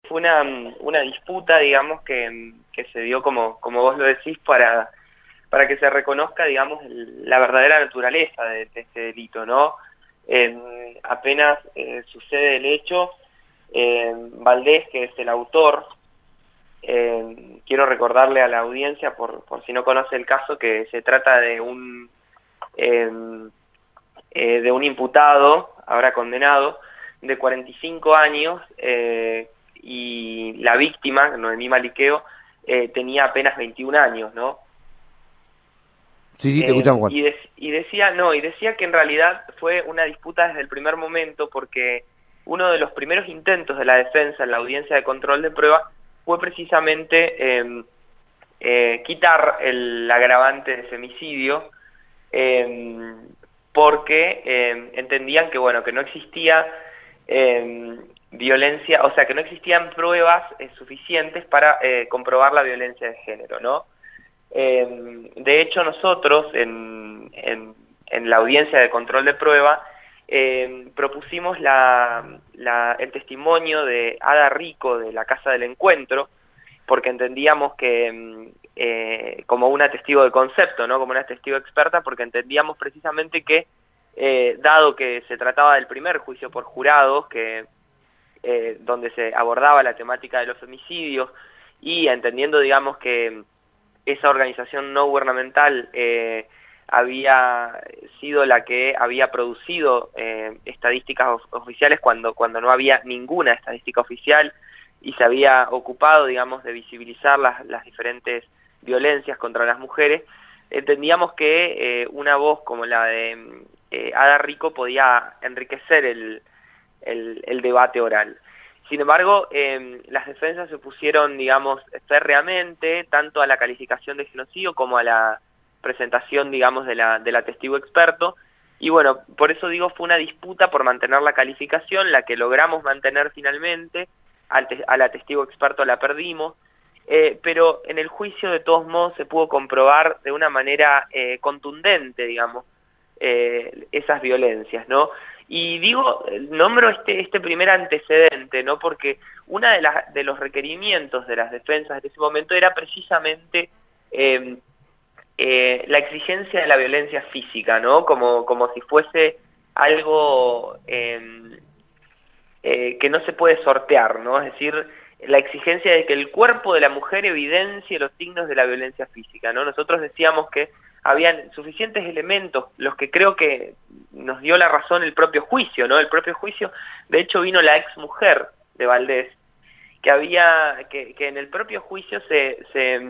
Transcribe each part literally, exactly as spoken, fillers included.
fue una, una disputa, digamos, que, que se dio, como, como vos lo decís, para, para que se reconozca, digamos, el, la verdadera naturaleza de, de este delito, ¿no? Eh, apenas eh, sucede el hecho, eh, Valdés, que es el autor, eh, quiero recordarle a la audiencia, por, por si no conoce el caso, que se trata de un, eh, eh, de un imputado, ahora condenado, de cuarenta y cinco años, eh, y la víctima, Noemí Maliqueo, eh, tenía apenas veintiún años, ¿no? Sí, sí, te escuchamos, Eh, Juan. y, de, y decía, no, y decía que en realidad fue una disputa desde el primer momento, porque uno de los primeros intentos de la defensa en la audiencia de control de prueba fue precisamente eh, eh, quitar el agravante de femicidio, eh, porque eh, entendían que, bueno, que no existía eh, violencia, o sea, que no existían pruebas eh, suficientes para eh, comprobar la violencia de género, ¿no? Eh, de hecho, nosotros en, en, en la audiencia de control de prueba eh, propusimos la, la, el testimonio de Ada Rico de la Casa del Encuentro, porque entendíamos que, eh, como una testigo de concepto, ¿no? Como una testigo experta, porque entendíamos precisamente que, eh, dado que se trataba del primer juicio por jurados, que, eh, donde se abordaba la temática de los femicidios, y entendiendo, digamos, que esa organización no gubernamental eh, había sido la que había producido eh, estadísticas of oficiales cuando, cuando no había ninguna estadística oficial, y se había ocupado, digamos, de visibilizar las, las diferentes violencias contra las mujeres, entendíamos que eh, una voz como la de eh, Ada Rico podía enriquecer el, el, el debate oral. Sin embargo, eh, las defensas se opusieron, digamos, férreamente, tanto a la calificación de genocidio como a la presentación, digamos, de la, de la testigo experto. Y bueno, por eso digo, fue una disputa por mantener la calificación, la que logramos mantener finalmente, al te, a la testigo experto la perdimos, eh, pero en el juicio de todos modos se pudo comprobar de una manera eh, contundente, digamos, eh, esas violencias, ¿no? Y digo, nombro este, este primer antecedente, ¿no? Porque uno de, las, de los requerimientos de las defensas de ese momento era precisamente eh, eh, la exigencia de la violencia física, ¿no? Como, como si fuese algo eh, eh, que no se puede sortear, ¿no? Es decir, la exigencia de que el cuerpo de la mujer evidencie los signos de la violencia física, ¿no? Nosotros decíamos que habían suficientes elementos, los que creo que nos dio la razón el propio juicio, ¿no? El propio juicio, de hecho vino la ex mujer de Valdés, que había, que, que en el propio juicio se, se,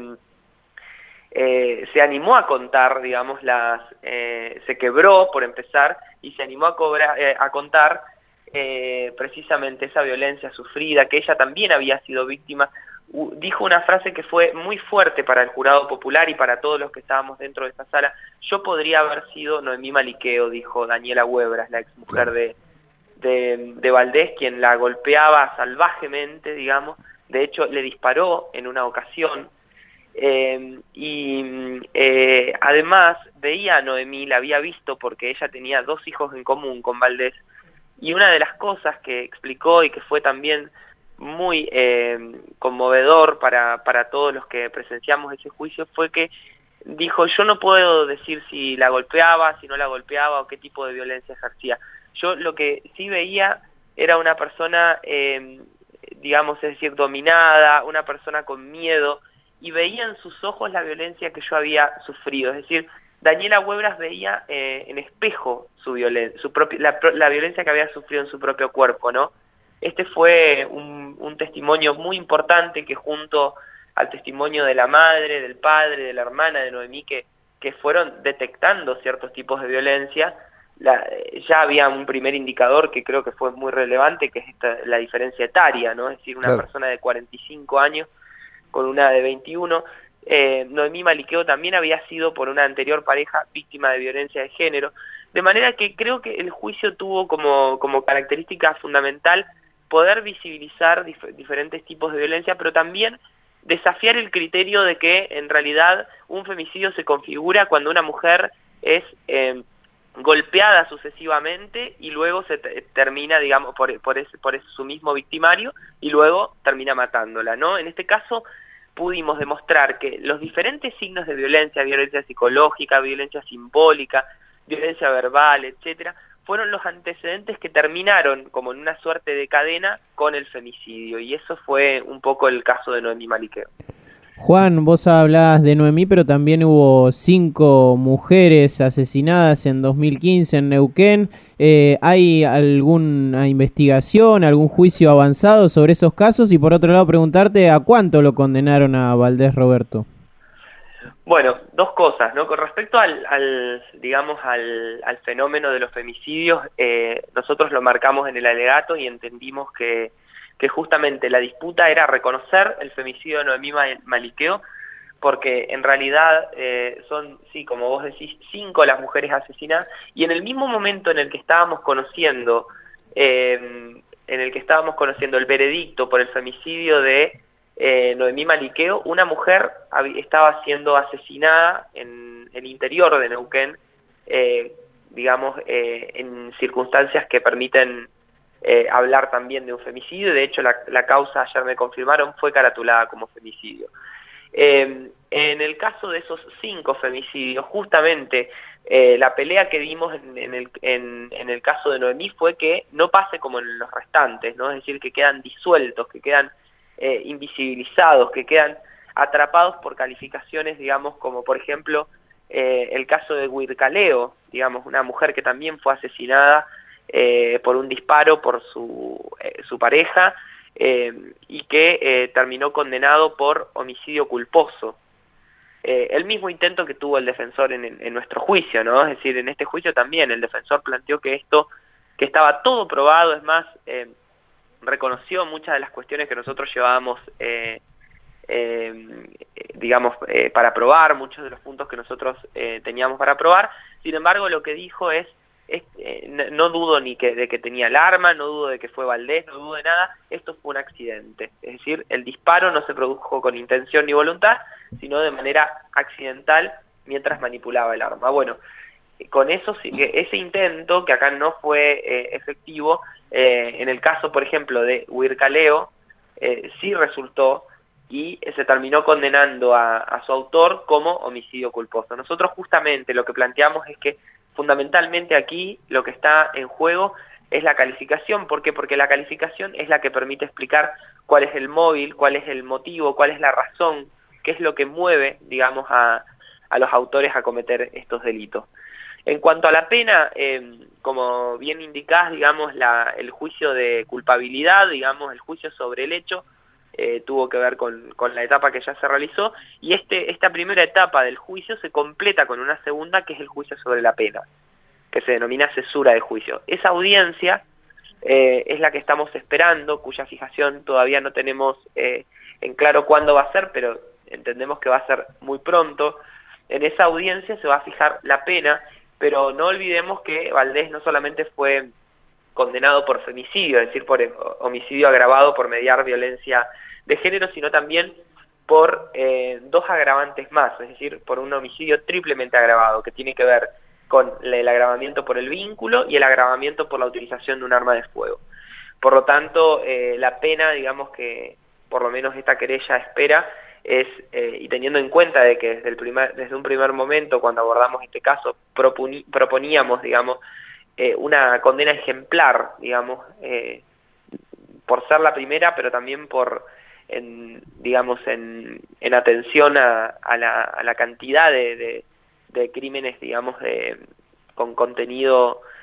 eh, se animó a contar, digamos, las, eh, se quebró por empezar, y se animó a, cobrar, eh, a contar eh, precisamente esa violencia sufrida, que ella también había sido víctima. Dijo una frase que fue muy fuerte para el jurado popular y para todos los que estábamos dentro de esta sala. Yo podría haber sido Noemí Maliqueo, dijo Daniela Huebras, la exmujer Claro. de, de, de Valdés, quien la golpeaba salvajemente, digamos. De hecho, le disparó en una ocasión. Eh, y eh, además veía a Noemí, la había visto porque ella tenía dos hijos en común con Valdés. Y una de las cosas que explicó y que fue también muy eh, conmovedor para, para todos los que presenciamos ese juicio fue que dijo, yo no puedo decir si la golpeaba, si no la golpeaba o qué tipo de violencia ejercía. Yo lo que sí veía era una persona, eh, digamos, es decir, dominada, una persona con miedo, y veía en sus ojos la violencia que yo había sufrido. Es decir, Daniela Huebras veía eh, en espejo su violencia, su propia, la, la violencia que había sufrido en su propio cuerpo, ¿no? Este fue un, un testimonio muy importante que, junto al testimonio de la madre, del padre, de la hermana de Noemí, que, que fueron detectando ciertos tipos de violencia, la, ya había un primer indicador que creo que fue muy relevante, que es esta, la diferencia etaria, ¿no? Es decir, una Claro. persona de cuarenta y cinco años con una de veintiuno. Eh, Noemí Maliqueo también había sido, por una anterior pareja, víctima de violencia de género, de manera que creo que el juicio tuvo como, como característica fundamental poder visibilizar dif diferentes tipos de violencia, pero también desafiar el criterio de que en realidad un femicidio se configura cuando una mujer es eh, golpeada sucesivamente y luego se termina, digamos, por, por, ese, por ese, su mismo victimario y luego termina matándola, ¿no? En este caso pudimos demostrar que los diferentes signos de violencia, violencia psicológica, violencia simbólica, violencia verbal, etcétera, fueron los antecedentes que terminaron como en una suerte de cadena con el femicidio, y eso fue un poco el caso de Noemí Maliqueo. Juan, vos hablabas de Noemí, pero también hubo cinco mujeres asesinadas en dos mil quince en Neuquén. Eh, ¿Hay alguna investigación, algún juicio avanzado sobre esos casos? Y por otro lado, preguntarte a cuánto lo condenaron a Valdés Roberto. Bueno, dos cosas, ¿no? Con respecto al, al digamos, al, al fenómeno de los femicidios, eh, nosotros lo marcamos en el alegato y entendimos que que justamente la disputa era reconocer el femicidio de Noemí Maliqueo, porque en realidad eh, son, sí, como vos decís, cinco las mujeres asesinadas, y en el mismo momento en el que estábamos conociendo, eh, en el que estábamos conociendo el veredicto por el femicidio de eh, Noemí Maliqueo, una mujer estaba siendo asesinada en el interior de Neuquén, eh, digamos, eh, en circunstancias que permiten Eh, hablar también de un femicidio. De hecho la, la causa, ayer me confirmaron, fue caratulada como femicidio. Eh, en el caso de esos cinco femicidios, justamente eh, la pelea que dimos en, en, el, en, en el caso de Noemí fue que no pase como en los restantes, ¿no? Es decir, que quedan disueltos, que quedan eh, invisibilizados, que quedan atrapados por calificaciones, digamos, como por ejemplo eh, el caso de Huircaleo, digamos, una mujer que también fue asesinada Eh, por un disparo por su, eh, su pareja eh, y que eh, terminó condenado por homicidio culposo. Eh, el mismo intento que tuvo el defensor en, en nuestro juicio, ¿no? Es decir, en este juicio también el defensor planteó que esto, que estaba todo probado, es más, eh, reconoció muchas de las cuestiones que nosotros llevábamos, eh, eh, digamos, eh, para probar, muchos de los puntos que nosotros eh, teníamos para probar. Sin embargo, lo que dijo es, Es, eh, no, no dudo ni que, de que tenía el arma, no dudo de que fue Valdés, no dudo de nada, esto fue un accidente. Es decir, el disparo no se produjo con intención ni voluntad, sino de manera accidental mientras manipulaba el arma. Bueno, con eso, ese intento, que acá no fue eh, efectivo, eh, en el caso, por ejemplo, de Huircaleo, eh, sí resultó y se terminó condenando a, a su autor como homicidio culposo. Nosotros justamente lo que planteamos es que fundamentalmente aquí lo que está en juego es la calificación. ¿Por qué? Porque la calificación es la que permite explicar cuál es el móvil, cuál es el motivo, cuál es la razón, qué es lo que mueve, digamos, a, a los autores a cometer estos delitos. En cuanto a la pena, eh, como bien indicás, digamos, la, el juicio de culpabilidad, digamos, el juicio sobre el hecho, Eh, tuvo que ver con, con la etapa que ya se realizó, y este, esta primera etapa del juicio se completa con una segunda, que es el juicio sobre la pena, que se denomina cesura de juicio. Esa audiencia eh, es la que estamos esperando, cuya fijación todavía no tenemos eh, en claro cuándo va a ser, pero entendemos que va a ser muy pronto. En esa audiencia se va a fijar la pena, pero no olvidemos que Valdés no solamente fue condenado por femicidio, es decir, por homicidio agravado por mediar violencia de género, sino también por eh, dos agravantes más, es decir, por un homicidio triplemente agravado, que tiene que ver con el agravamiento por el vínculo y el agravamiento por la utilización de un arma de fuego. Por lo tanto, eh, la pena, digamos, que por lo menos esta querella espera, es, eh, y teniendo en cuenta de que desde, el primer, desde un primer momento, cuando abordamos este caso, proponíamos, digamos, Eh, una condena ejemplar, digamos, eh, por ser la primera, pero también por, en, digamos, en, en atención a, a, la, a la cantidad de, de, de crímenes, digamos, de, con contenido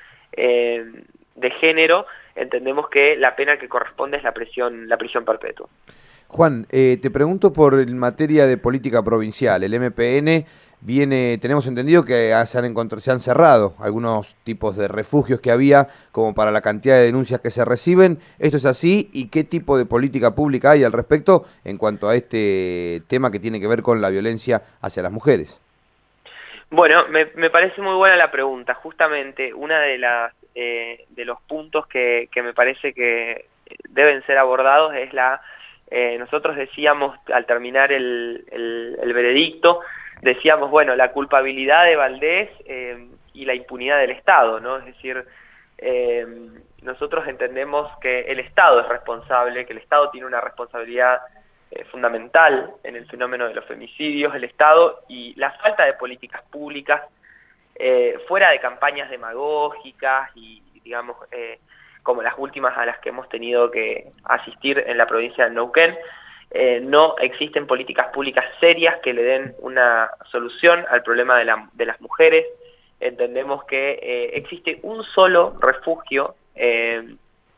eh, de género, entendemos que la pena que corresponde es la prisión, la prisión perpetua. Juan, eh, te pregunto por en materia de política provincial. El M P N viene, tenemos entendido que se han, encontrado, se han cerrado algunos tipos de refugios que había como para la cantidad de denuncias que se reciben. ¿Esto es así? ¿Y qué tipo de política pública hay al respecto en cuanto a este tema que tiene que ver con la violencia hacia las mujeres? Bueno, me, me parece muy buena la pregunta. Justamente una de las eh, de los puntos que, que me parece que deben ser abordados es la... Eh, nosotros decíamos, al terminar el, el, el veredicto, decíamos, bueno, la culpabilidad de Valdés eh, y la impunidad del Estado, ¿no? Es decir, eh, nosotros entendemos que el Estado es responsable, que el Estado tiene una responsabilidad eh, fundamental en el fenómeno de los femicidios, el Estado y la falta de políticas públicas, eh, fuera de campañas demagógicas y, digamos, eh, como las últimas a las que hemos tenido que asistir en la provincia de Neuquén, eh, no existen políticas públicas serias que le den una solución al problema de, la, de las mujeres. Entendemos que eh, existe un solo refugio eh,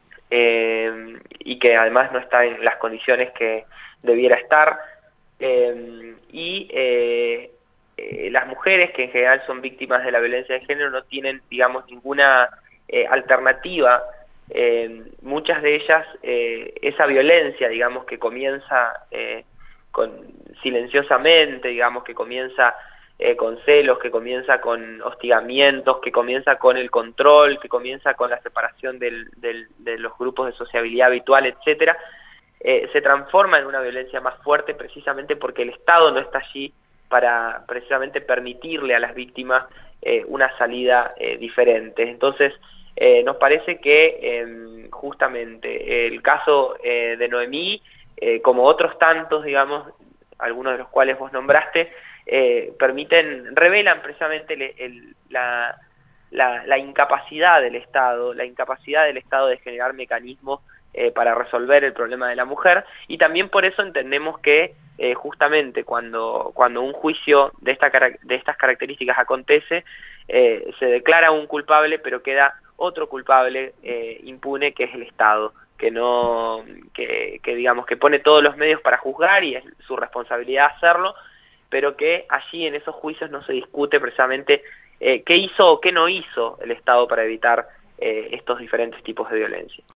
eh, y que además no está en las condiciones que debiera estar, eh, y eh, eh, las mujeres, que en general son víctimas de la violencia de género, no tienen, digamos, ninguna eh, alternativa. Eh, muchas de ellas, eh, esa violencia, digamos, que comienza eh, con, silenciosamente, digamos, que comienza eh, con celos, que comienza con hostigamientos, que comienza con el control, que comienza con la separación del, del, de los grupos de sociabilidad habitual, etcétera, eh, se transforma en una violencia más fuerte precisamente porque el Estado no está allí para precisamente permitirle a las víctimas eh, una salida eh, diferente. Entonces, Eh, nos parece que eh, justamente el caso eh, de Noemí, eh, como otros tantos, digamos, algunos de los cuales vos nombraste, eh, permiten, revelan precisamente el, el, la, la, la incapacidad del Estado, la incapacidad del Estado de generar mecanismos eh, para resolver el problema de la mujer, y también por eso entendemos que eh, justamente cuando, cuando un juicio de, esta, de estas características acontece, eh, se declara un culpable, pero queda otro culpable eh, impune, que es el Estado, que no, que, que digamos que pone todos los medios para juzgar y es su responsabilidad hacerlo, pero que allí en esos juicios no se discute precisamente eh, qué hizo o qué no hizo el Estado para evitar eh, estos diferentes tipos de violencia.